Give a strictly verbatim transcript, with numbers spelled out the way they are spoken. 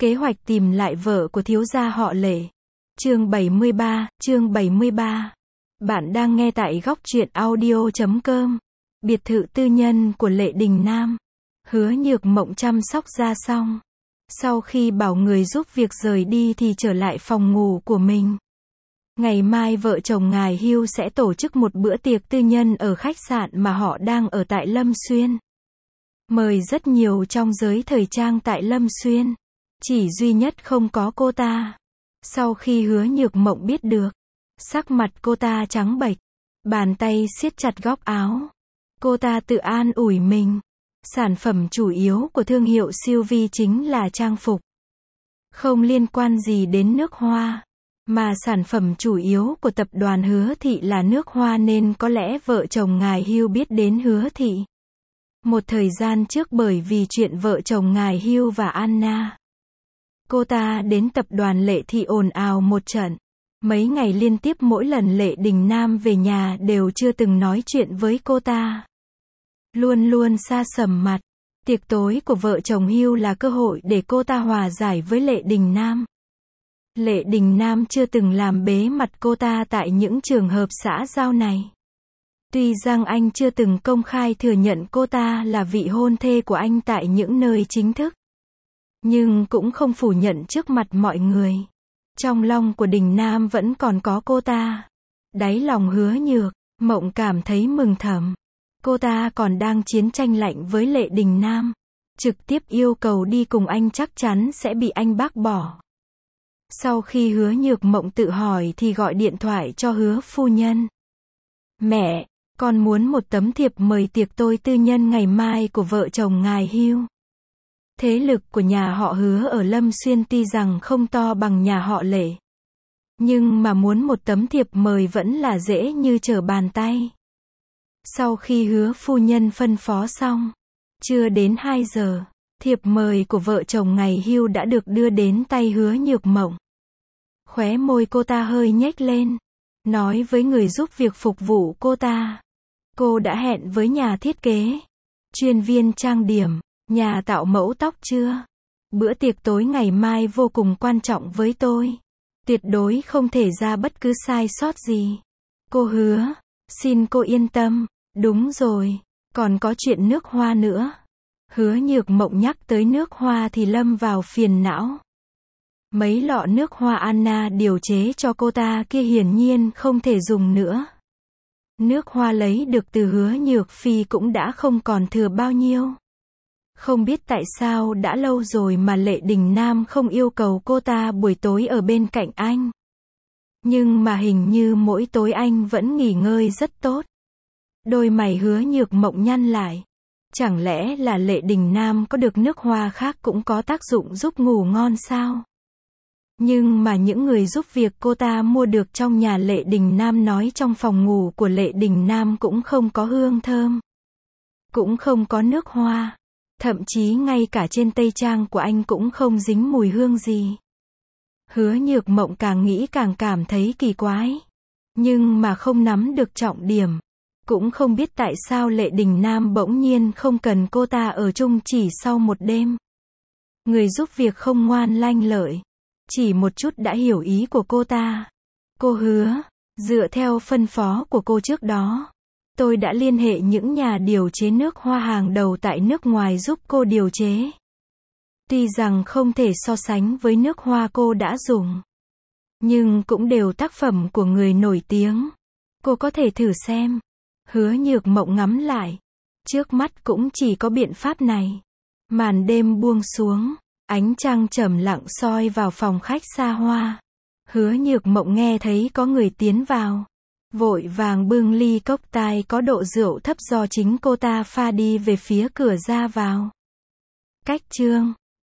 Kế hoạch tìm lại vợ của thiếu gia họ Lệ. Chương bảy mươi ba, chương bảy mươi ba. Bạn đang nghe tại góc truyện audio chấm com. Biệt thự tư nhân của Lệ Đình Nam. Hứa Nhược Mộng chăm sóc ra xong. Sau khi bảo người giúp việc rời đi thì trở lại phòng ngủ của mình. Ngày mai vợ chồng ngài Hưu sẽ tổ chức một bữa tiệc tư nhân ở khách sạn mà họ đang ở tại Lâm Xuyên. Mời rất nhiều trong giới thời trang tại Lâm Xuyên. Chỉ duy nhất không có cô ta. Sau khi Hứa Nhược Mộng biết được, sắc mặt cô ta trắng bệch, bàn tay siết chặt góc áo. Cô ta tự an ủi mình. Sản phẩm chủ yếu của thương hiệu siêu vi chính là trang phục. Không liên quan gì đến nước hoa. Mà sản phẩm chủ yếu của tập đoàn Hứa Thị là nước hoa nên có lẽ vợ chồng ngài Hưu biết đến Hứa Thị. Một thời gian trước bởi vì chuyện vợ chồng ngài Hưu và Anna, cô ta đến tập đoàn Lệ Thị ồn ào một trận. Mấy ngày liên tiếp mỗi lần Lệ Đình Nam về nhà đều chưa từng nói chuyện với cô ta. Luôn luôn xa sầm mặt. Tiệc tối của vợ chồng Hưu là cơ hội để cô ta hòa giải với Lệ Đình Nam. Lệ Đình Nam chưa từng làm bế mặt cô ta tại những trường hợp xã giao này. Tuy rằng anh chưa từng công khai thừa nhận cô ta là vị hôn thê của anh tại những nơi chính thức, nhưng cũng không phủ nhận trước mặt mọi người. Trong lòng của Đình Nam vẫn còn có cô ta. Đáy lòng Hứa Nhược Mộng cảm thấy mừng thầm. Cô ta còn đang chiến tranh lạnh với Lệ Đình Nam. Trực tiếp yêu cầu đi cùng anh chắc chắn sẽ bị anh bác bỏ. Sau khi Hứa Nhược Mộng tự hỏi thì gọi điện thoại cho Hứa phu nhân. Mẹ, con muốn một tấm thiệp mời tiệc tôi tư nhân ngày mai của vợ chồng ngài Hưu. Thế lực của nhà họ Hứa ở Lâm Xuyên tuy rằng không to bằng nhà họ Lệ, nhưng mà muốn một tấm thiệp mời vẫn là dễ như trở bàn tay. Sau khi Hứa phu nhân phân phó xong, chưa đến hai giờ, thiệp mời của vợ chồng ngài Hưu đã được đưa đến tay Hứa Nhược Mộng. Khóe môi cô ta hơi nhếch lên, nói với người giúp việc phục vụ cô ta. Cô đã hẹn với nhà thiết kế, chuyên viên trang điểm, nhà tạo mẫu tóc chưa? Bữa tiệc tối ngày mai vô cùng quan trọng với tôi. Tuyệt đối không thể ra bất cứ sai sót gì. Cô hứa, xin cô yên tâm. Đúng rồi, còn có chuyện nước hoa nữa. Hứa Nhược Mộng nhắc tới nước hoa thì lâm vào phiền não. Mấy lọ nước hoa Anna điều chế cho cô ta kia hiển nhiên không thể dùng nữa. Nước hoa lấy được từ Hứa Nhược Phi cũng đã không còn thừa bao nhiêu. Không biết tại sao đã lâu rồi mà Lệ Đình Nam không yêu cầu cô ta buổi tối ở bên cạnh anh. Nhưng mà hình như mỗi tối anh vẫn nghỉ ngơi rất tốt. Đôi mày Hứa Nhược Mộng nhăn lại. Chẳng lẽ là Lệ Đình Nam có được nước hoa khác cũng có tác dụng giúp ngủ ngon sao? Nhưng mà những người giúp việc cô ta mua được trong nhà Lệ Đình Nam nói trong phòng ngủ của Lệ Đình Nam cũng không có hương thơm. Cũng không có nước hoa. Thậm chí ngay cả trên tây trang của anh cũng không dính mùi hương gì. Hứa Nhược Mộng càng nghĩ càng cảm thấy kỳ quái. Nhưng mà không nắm được trọng điểm. Cũng không biết tại sao Lệ Đình Nam bỗng nhiên không cần cô ta ở chung chỉ sau một đêm. Người giúp việc không ngoan lanh lợi. Chỉ một chút đã hiểu ý của cô ta. Cô hứa, dựa theo phân phó của cô trước đó, tôi đã liên hệ những nhà điều chế nước hoa hàng đầu tại nước ngoài giúp cô điều chế. Tuy rằng không thể so sánh với nước hoa cô đã dùng, nhưng cũng đều tác phẩm của người nổi tiếng. Cô có thể thử xem. Hứa Nhược Mộng ngắm lại. Trước mắt cũng chỉ có biện pháp này. Màn đêm buông xuống. Ánh trăng trầm lặng soi vào phòng khách xa hoa. Hứa Nhược Mộng nghe thấy có người tiến vào. Vội vàng bưng ly cốc tai có độ rượu thấp do chính cô ta pha đi về phía cửa ra vào. Cách chương